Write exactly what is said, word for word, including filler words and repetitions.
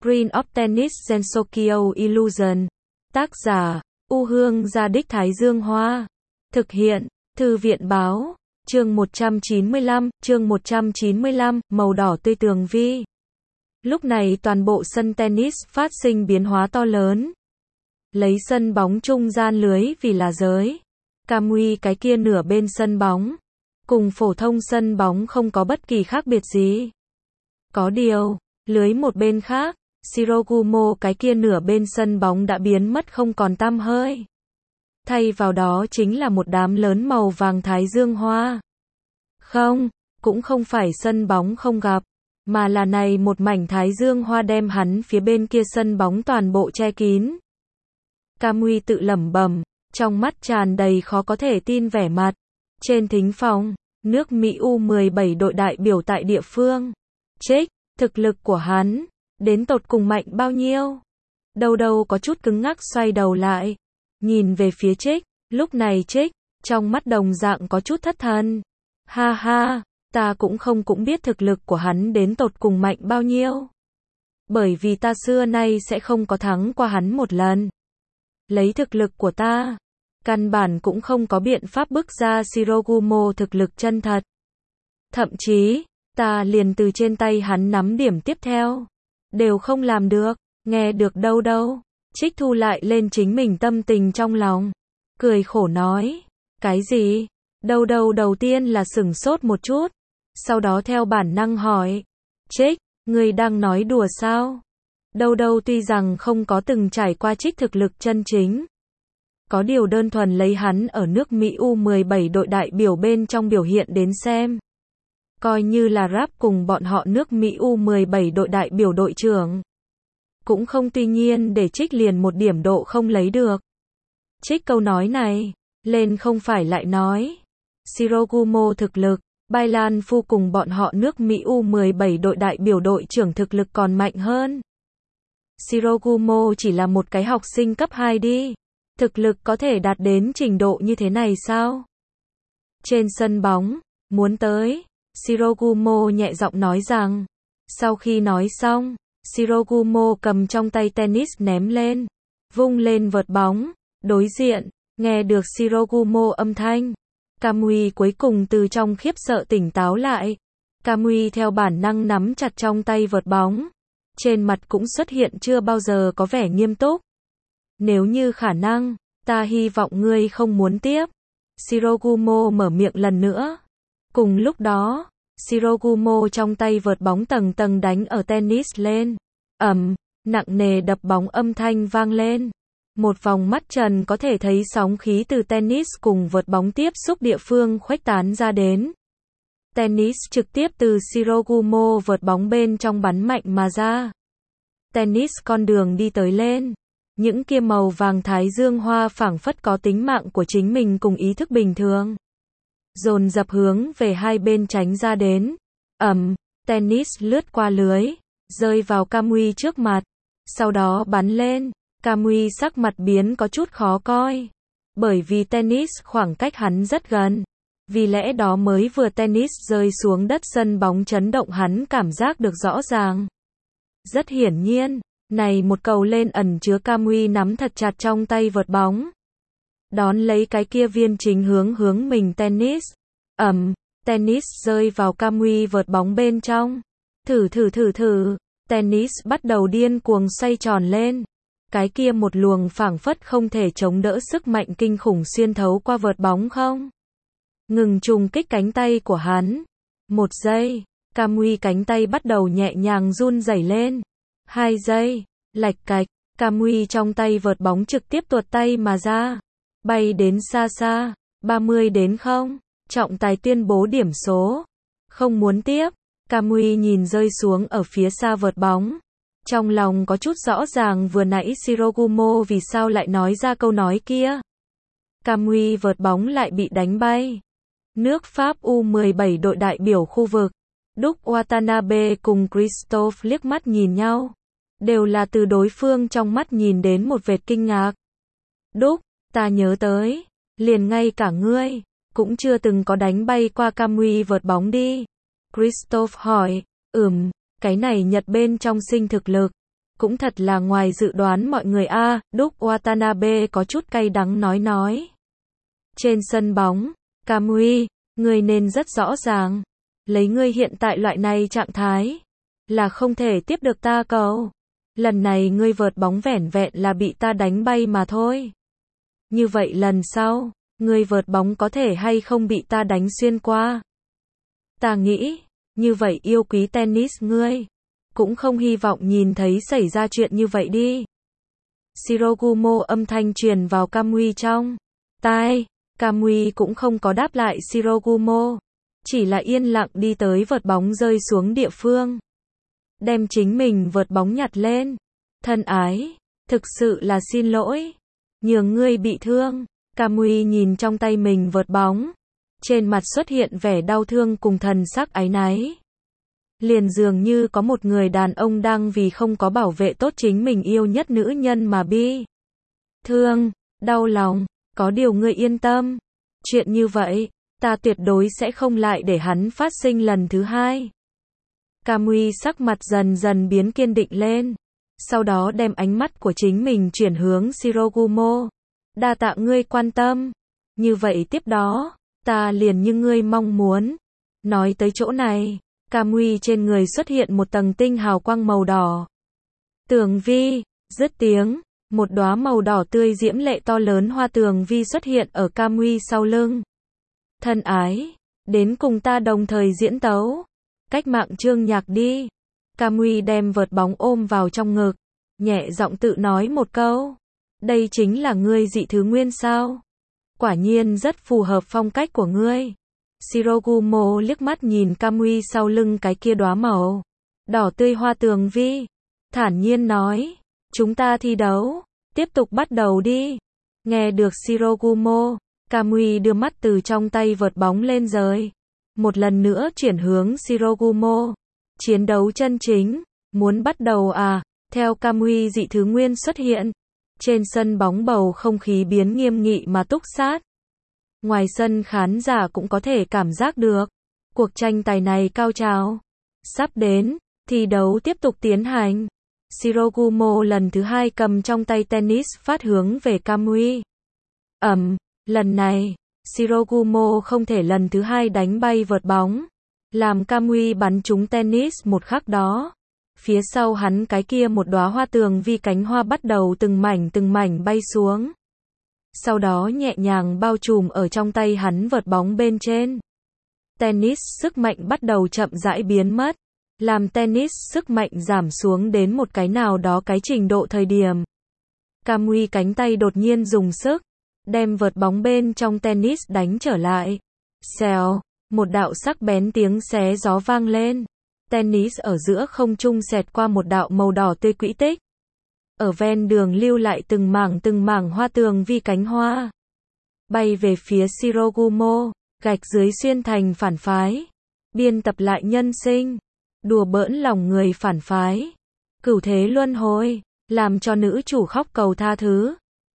Screen of Tennis Gensokyo Illusion. Tác giả, U Hương Gia Đích Thái Dương Hoa. Thực hiện, Thư viện Báo. Chương một trăm chín mươi lăm, chương một trăm chín mươi lăm, màu đỏ tươi tường vi. Lúc này toàn bộ sân tennis phát sinh biến hóa to lớn. Lấy sân bóng trung gian lưới vì là giới. Camui cái kia nửa bên sân bóng. Cùng phổ thông sân bóng không có bất kỳ khác biệt gì. Có điều, lưới một bên khác, Shirogumo cái kia nửa bên sân bóng đã biến mất không còn tăm hơi. Thay vào đó chính là một đám lớn màu vàng thái dương hoa. Không, cũng không phải sân bóng không gặp, mà là này một mảnh thái dương hoa đem hắn phía bên kia sân bóng toàn bộ che kín. Camui tự lẩm bẩm, trong mắt tràn đầy khó có thể tin vẻ mặt. Trên thính phòng, nước Mỹ U mười bảy đội đại biểu tại địa phương. Trích, thực lực của hắn, đến tột cùng mạnh bao nhiêu? Đâu đâu có chút cứng ngắc xoay đầu lại. Nhìn về phía Trích, lúc này Trích, trong mắt đồng dạng có chút thất thần. Ha ha, ta cũng không cũng biết thực lực của hắn đến tột cùng mạnh bao nhiêu. Bởi vì ta xưa nay sẽ không có thắng qua hắn một lần. Lấy thực lực của ta, căn bản cũng không có biện pháp bức ra Shirogumo thực lực chân thật. Thậm chí, ta liền từ trên tay hắn nắm điểm tiếp theo. Đều không làm được, nghe được đâu đâu. Trích thu lại lên chính mình tâm tình trong lòng. Cười khổ nói, cái gì? Đâu đâu đầu tiên là sửng sốt một chút. Sau đó theo bản năng hỏi, Trích, ngươi đang nói đùa sao? Đâu đâu tuy rằng không có từng trải qua Trích thực lực chân chính. Có điều đơn thuần lấy hắn ở nước Mỹ U mười bảy đội đại biểu bên trong biểu hiện đến xem. Coi như là rap cùng bọn họ nước Mỹ U mười bảy đội đại biểu đội trưởng. Cũng không tuy nhiên để Trích liền một điểm độ không lấy được. Trích câu nói này, lên không phải lại nói. Shirogumo thực lực, Bai Lan Phu cùng bọn họ nước Mỹ U mười bảy đội đại biểu đội trưởng thực lực còn mạnh hơn. Shirogumo chỉ là một cái học sinh cấp hai đi. Thực lực có thể đạt đến trình độ như thế này sao? Trên sân bóng, muốn tới, Shirogumo nhẹ giọng nói rằng. Sau khi nói xong, Shirogumo cầm trong tay tennis ném lên, vung lên vợt bóng, đối diện, nghe được Shirogumo âm thanh. Camui cuối cùng từ trong khiếp sợ tỉnh táo lại. Camui theo bản năng nắm chặt trong tay vợt bóng. Trên mặt cũng xuất hiện chưa bao giờ có vẻ nghiêm túc. Nếu như khả năng, ta hy vọng ngươi không muốn tiếp. Shirogumo mở miệng lần nữa. Cùng lúc đó, Shirogumo trong tay vợt bóng tầng tầng đánh ở tennis lên. Ầm, nặng nề đập bóng âm thanh vang lên. Một vòng mắt trần có thể thấy sóng khí từ tennis cùng vợt bóng tiếp xúc địa phương khuếch tán ra đến. Tennis trực tiếp từ Shirogumo vợt bóng bên trong bắn mạnh mà ra. Tennis con đường đi tới lên. Những kia màu vàng thái dương hoa phảng phất có tính mạng của chính mình cùng ý thức bình thường. Dồn dập hướng về hai bên tránh ra đến. Ầm, tennis lướt qua lưới, rơi vào Camui trước mặt. Sau đó bắn lên, Camui sắc mặt biến có chút khó coi. Bởi vì tennis khoảng cách hắn rất gần. Vì lẽ đó mới vừa tennis rơi xuống đất sân bóng chấn động hắn cảm giác được rõ ràng. Rất hiển nhiên, này một cầu lên ẩn chứa Camui nắm thật chặt trong tay vợt bóng. Đón lấy cái kia viên chính hướng hướng mình tennis. Ầm, tennis rơi vào Camui vợt bóng bên trong. Thử thử thử thử, tennis bắt đầu điên cuồng xoay tròn lên. Cái kia một luồng phảng phất không thể chống đỡ sức mạnh kinh khủng xuyên thấu qua vợt bóng không. Ngừng trùng kích cánh tay của hắn. Một giây, Camui cánh tay bắt đầu nhẹ nhàng run rẩy lên. Hai giây, lạch cạch, Camui trong tay vợt bóng trực tiếp tuột tay mà ra. Bay đến xa xa, ba mươi đến không. Trọng tài tuyên bố điểm số. Không muốn tiếp. Camui nhìn rơi xuống ở phía xa vợt bóng. Trong lòng có chút rõ ràng vừa nãy Shirogumo vì sao lại nói ra câu nói kia. Camui vợt bóng lại bị đánh bay. Nước Pháp U mười bảy đội đại biểu khu vực. Đúc Watanabe cùng Christophe liếc mắt nhìn nhau. Đều là từ đối phương trong mắt nhìn đến một vệt kinh ngạc. Đúc, ta nhớ tới. Liền ngay cả ngươi, cũng chưa từng có đánh bay qua Camui vợt bóng đi. Christophe hỏi, ừm, cái này Nhật bên trong sinh thực lực. Cũng thật là ngoài dự đoán mọi người a, Đúc Watanabe có chút cay đắng nói nói. Trên sân bóng, Kamui, ngươi nên rất rõ ràng. Lấy ngươi hiện tại loại này trạng thái, là không thể tiếp được ta cầu. Lần này ngươi vợt bóng vẻn vẹn là bị ta đánh bay mà thôi. Như vậy lần sau, ngươi vợt bóng có thể hay không bị ta đánh xuyên qua. Ta nghĩ, như vậy yêu quý tennis ngươi, cũng không hy vọng nhìn thấy xảy ra chuyện như vậy đi. Shirogumo âm thanh truyền vào Kamui trong tai. Kamui cũng không có đáp lại Shirogumo, chỉ là yên lặng đi tới vợt bóng rơi xuống địa phương. Đem chính mình vợt bóng nhặt lên. Thân ái, thực sự là xin lỗi. Nhường ngươi bị thương. Kamui nhìn trong tay mình vợt bóng. Trên mặt xuất hiện vẻ đau thương cùng thần sắc áy náy. Liền dường như có một người đàn ông đang vì không có bảo vệ tốt chính mình yêu nhất nữ nhân mà bi thương, đau lòng. Có điều ngươi yên tâm. Chuyện như vậy, ta tuyệt đối sẽ không lại để hắn phát sinh lần thứ hai. Kamui sắc mặt dần dần biến kiên định lên. Sau đó đem ánh mắt của chính mình chuyển hướng Shirogumo. Đa tạ ngươi quan tâm. Như vậy tiếp đó, ta liền như ngươi mong muốn. Nói tới chỗ này, Kamui trên người xuất hiện một tầng tinh hào quang màu đỏ. Tường vi, dứt tiếng, một đóa màu đỏ tươi diễm lệ to lớn hoa tường vi xuất hiện ở Kamui sau lưng. Thân ái, đến cùng ta đồng thời diễn tấu. Cách mạng chương nhạc đi. Kamui đem vợt bóng ôm vào trong ngực, nhẹ giọng tự nói một câu. Đây chính là ngươi dị thứ nguyên sao? Quả nhiên rất phù hợp phong cách của ngươi. Shirogumo liếc mắt nhìn Kamui sau lưng cái kia đóa màu đỏ tươi hoa tường vi, thản nhiên nói, chúng ta thi đấu, tiếp tục bắt đầu đi. Nghe được Shirogumo, Kamui đưa mắt từ trong tay vợt bóng lên rời. Một lần nữa chuyển hướng Shirogumo. Chiến đấu chân chính, muốn bắt đầu à? Theo Kamui dị thứ nguyên xuất hiện, trên sân bóng bầu không khí biến nghiêm nghị mà túc sát. Ngoài sân khán giả cũng có thể cảm giác được, cuộc tranh tài này cao trào sắp đến, thi đấu tiếp tục tiến hành. Shirogumo lần thứ hai cầm trong tay tennis phát hướng về Kamui. Ầm, lần này, Shirogumo không thể lần thứ hai đánh bay vợt bóng, làm Kamui bắn trúng tennis một khắc đó. Phía sau hắn cái kia một đóa hoa tường vi cánh hoa bắt đầu từng mảnh từng mảnh bay xuống. Sau đó nhẹ nhàng bao trùm ở trong tay hắn vợt bóng bên trên. Tennis sức mạnh bắt đầu chậm rãi biến mất, làm tennis sức mạnh giảm xuống đến một cái nào đó cái trình độ thời điểm. Kamui cánh tay đột nhiên dùng sức, đem vợt bóng bên trong tennis đánh trở lại. Xèo, một đạo sắc bén tiếng xé gió vang lên. Tennis ở giữa không trung xẹt qua một đạo màu đỏ tươi quỹ tích. Ở ven đường lưu lại từng mảng từng mảng hoa tường vi cánh hoa. Bay về phía Shirogumo, gạch dưới xuyên thành phản phái. Biên tập lại nhân sinh. Đùa bỡn lòng người phản phái. Cửu thế luân hồi, làm cho nữ chủ khóc cầu tha thứ.